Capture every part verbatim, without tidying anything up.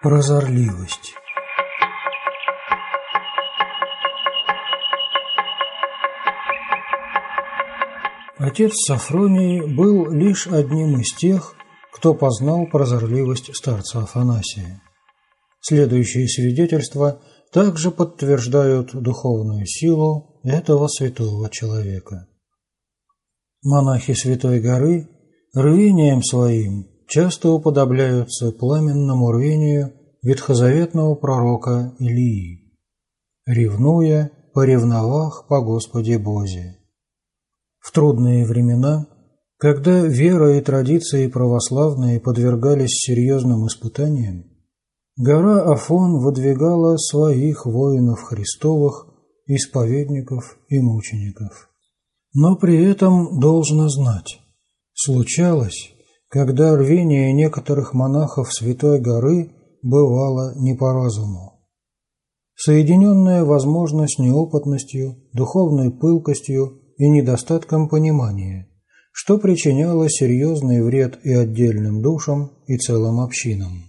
Прозорливость. Отец Софроний был лишь одним из тех, кто познал прозорливость старца Афанасия. Следующие свидетельства также подтверждают духовную силу этого святого человека. Монахи Святой горы рвением своим часто уподобляются пламенному рвению ветхозаветного пророка Илии, ревнуя по ревновах по Господе Бозе. В трудные времена, когда вера и традиции православные подвергались серьезным испытаниям, гора Афон выдвигала своих воинов Христовых, исповедников и мучеников. Но при этом должно знать, случалось, когда рвение некоторых монахов Святой горы бывало не по разуму. Соединенная, возможно, с неопытностью, духовной пылкостью и недостатком понимания, что причиняло серьезный вред и отдельным душам, и целым общинам.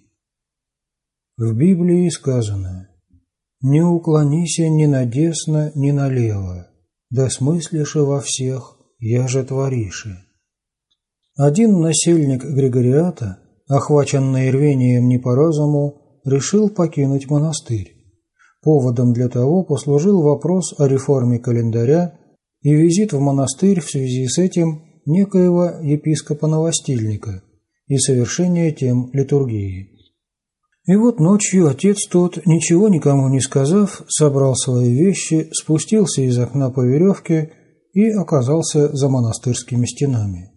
В Библии сказано: «Не уклонися ни надесно, ни налево, да смыслиши во всех, яже твориши». Один насельник Григориата, охваченный рвением не по разуму, решил покинуть монастырь. Поводом для того послужил вопрос о реформе календаря и визит в монастырь в связи с этим некоего епископа-новостильника и совершение тем литургии. И вот ночью отец тот, ничего никому не сказав, собрал свои вещи, спустился из окна по веревке и оказался за монастырскими стенами.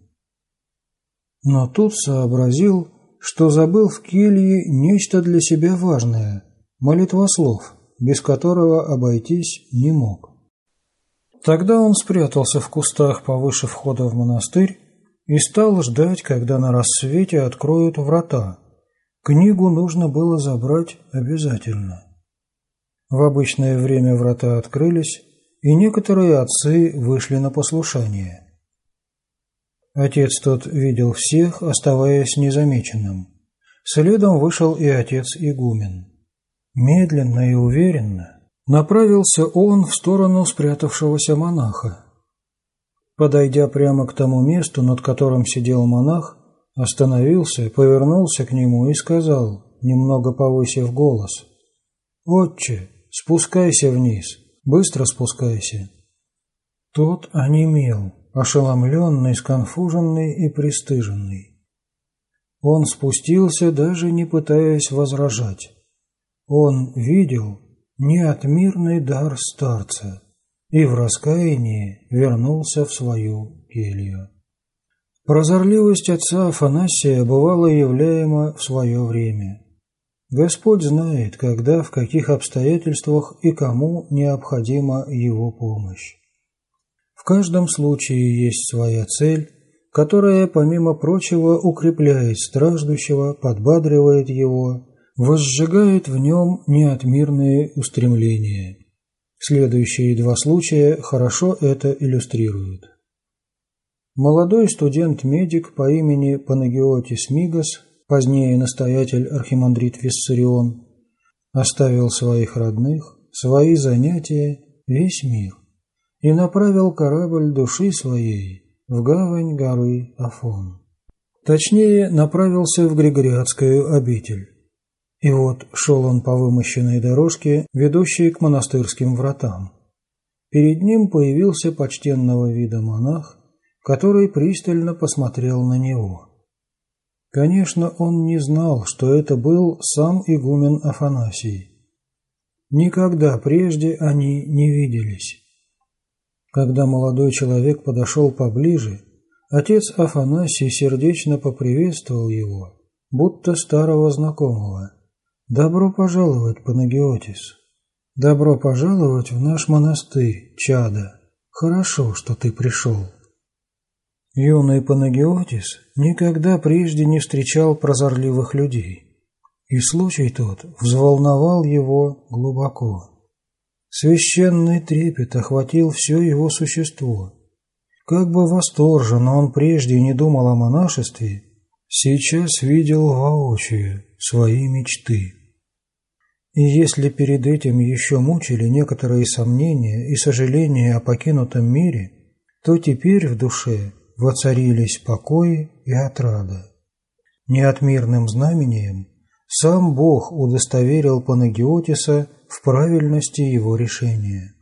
Но тут сообразил, что забыл в келье нечто для себя важное – молитвослов, без которого обойтись не мог. Тогда он спрятался в кустах повыше входа в монастырь и стал ждать, когда на рассвете откроют врата. Книгу нужно было забрать обязательно. В обычное время врата открылись, и некоторые отцы вышли на послушание. Отец тот видел всех, оставаясь незамеченным. Следом вышел и отец игумен. Медленно и уверенно направился он в сторону спрятавшегося монаха. Подойдя прямо к тому месту, над которым сидел монах, остановился, повернулся к нему и сказал, немного повысив голос: «Отче, спускайся вниз, быстро спускайся». Тот онемел, ошеломленный, сконфуженный и пристыженный. Он спустился, даже не пытаясь возражать. Он видел неотмирный дар старца и в раскаянии вернулся в свою келью. Прозорливость отца Афанасия бывала являема в свое время. Господь знает, когда, в каких обстоятельствах и кому необходима его помощь. В каждом случае есть своя цель, которая, помимо прочего, укрепляет страждущего, подбадривает его, возжигает в нем неотмирные устремления. Следующие два случая хорошо это иллюстрируют. Молодой студент-медик по имени Панагиотис Мигас, позднее настоятель архимандрит Виссарион, оставил своих родных, свои занятия, весь мир и направил корабль души своей в гавань горы Афон. Точнее, направился в Григориатскую обитель. И вот шел он по вымощенной дорожке, ведущей к монастырским вратам. Перед ним появился почтенного вида монах, который пристально посмотрел на него. Конечно, он не знал, что это был сам игумен Афанасий. Никогда прежде они не виделись. Когда молодой человек подошел поближе, отец Афанасий сердечно поприветствовал его, будто старого знакомого. «Добро пожаловать, Панагиотис! Добро пожаловать в наш монастырь, чадо! Хорошо, что ты пришел!» Юный Панагиотис никогда прежде не встречал прозорливых людей, и случай тот взволновал его глубоко. Священный трепет охватил все его существо. Как бы восторженно он прежде не думал о монашестве, сейчас видел воочию свои мечты. И если перед этим еще мучили некоторые сомнения и сожаления о покинутом мире, то теперь в душе воцарились покой и отрада. Неотмирным знамением сам Бог удостоверил Панагиотиса в правильности его решения.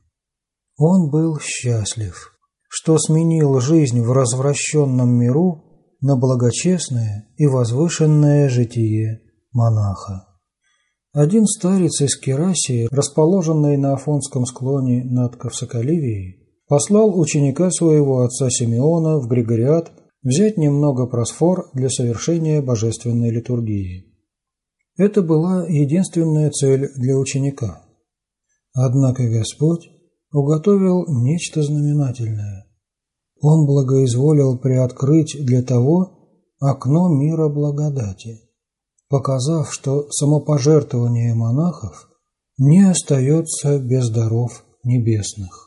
Он был счастлив, что сменил жизнь в развращенном миру на благочестное и возвышенное житие монаха. Один старец из Кирасии, расположенный на Афонском склоне над Ковсоколивией, послал ученика своего отца Симеона в Григориат взять немного просфор для совершения божественной литургии. Это была единственная цель для ученика. Однако Господь уготовил нечто знаменательное. Он благоизволил приоткрыть для того окно мира благодати, показав, что самопожертвование монахов не остается без даров небесных.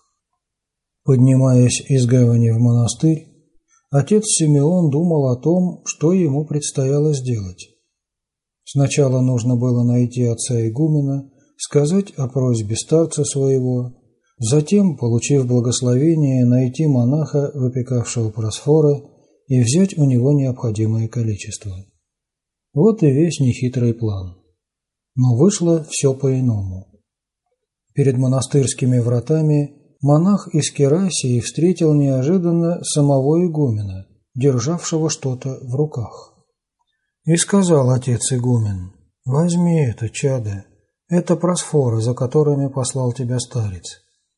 Поднимаясь из гавани в монастырь, отец Симеон думал о том, что ему предстояло сделать. Сначала нужно было найти отца игумена, сказать о просьбе старца своего, затем, получив благословение, найти монаха, выпекавшего просфоры, и взять у него необходимое количество. Вот и весь нехитрый план. Но вышло все по-иному. Перед монастырскими вратами монах из Кирасии встретил неожиданно самого игумена, державшего что-то в руках. И сказал отец игумен: «Возьми это, чадо, это просфоры, за которыми послал тебя старец».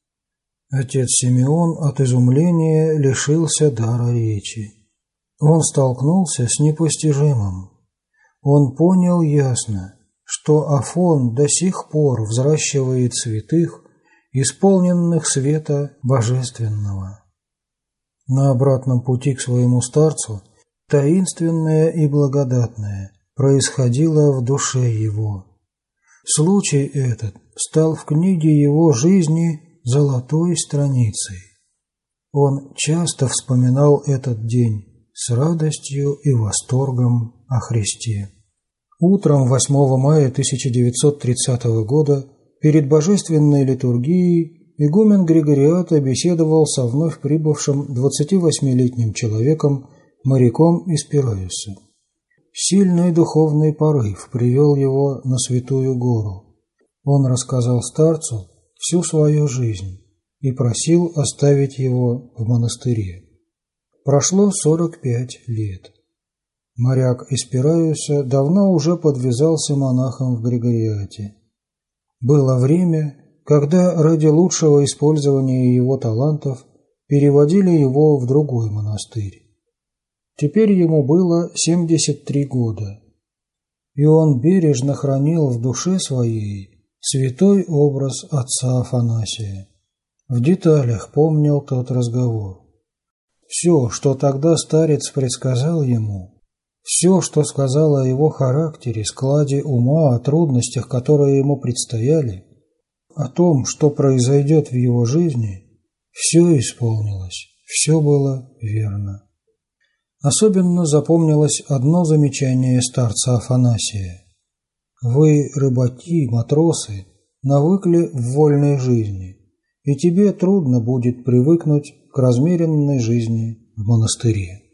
Отец Симеон от изумления лишился дара речи. Он столкнулся с непостижимым. Он понял ясно, что Афон до сих пор взращивает святых, исполненных света божественного. На обратном пути к своему старцу таинственное и благодатное происходило в душе его. Случай этот стал в книге его жизни золотой страницей. Он часто вспоминал этот день с радостью и восторгом о Христе. Утром восьмого мая тысяча девятьсот тридцатого года перед божественной литургией игумен Григориата беседовал со вновь прибывшим двадцативосьмилетним человеком, моряком из Пироюса. Сильный духовный порыв привел его на Святую Гору. Он рассказал старцу всю свою жизнь и просил оставить его в монастыре. Прошло сорок пять лет. Моряк из Пироюса давно уже подвязался монахом в Григориате. Было время, когда ради лучшего использования его талантов переводили его в другой монастырь. Теперь ему было семьдесят три года, и он бережно хранил в душе своей святой образ отца Афанасия. В деталях помнил тот разговор. Все, что тогда старец предсказал ему, все, что сказал о его характере, складе ума, о трудностях, которые ему предстояли, о том, что произойдет в его жизни, все исполнилось, все было верно. Особенно запомнилось одно замечание старца Афанасия. «Вы, рыбаки, матросы, навыкли в вольной жизни, и тебе трудно будет привыкнуть к размеренной жизни в монастыре».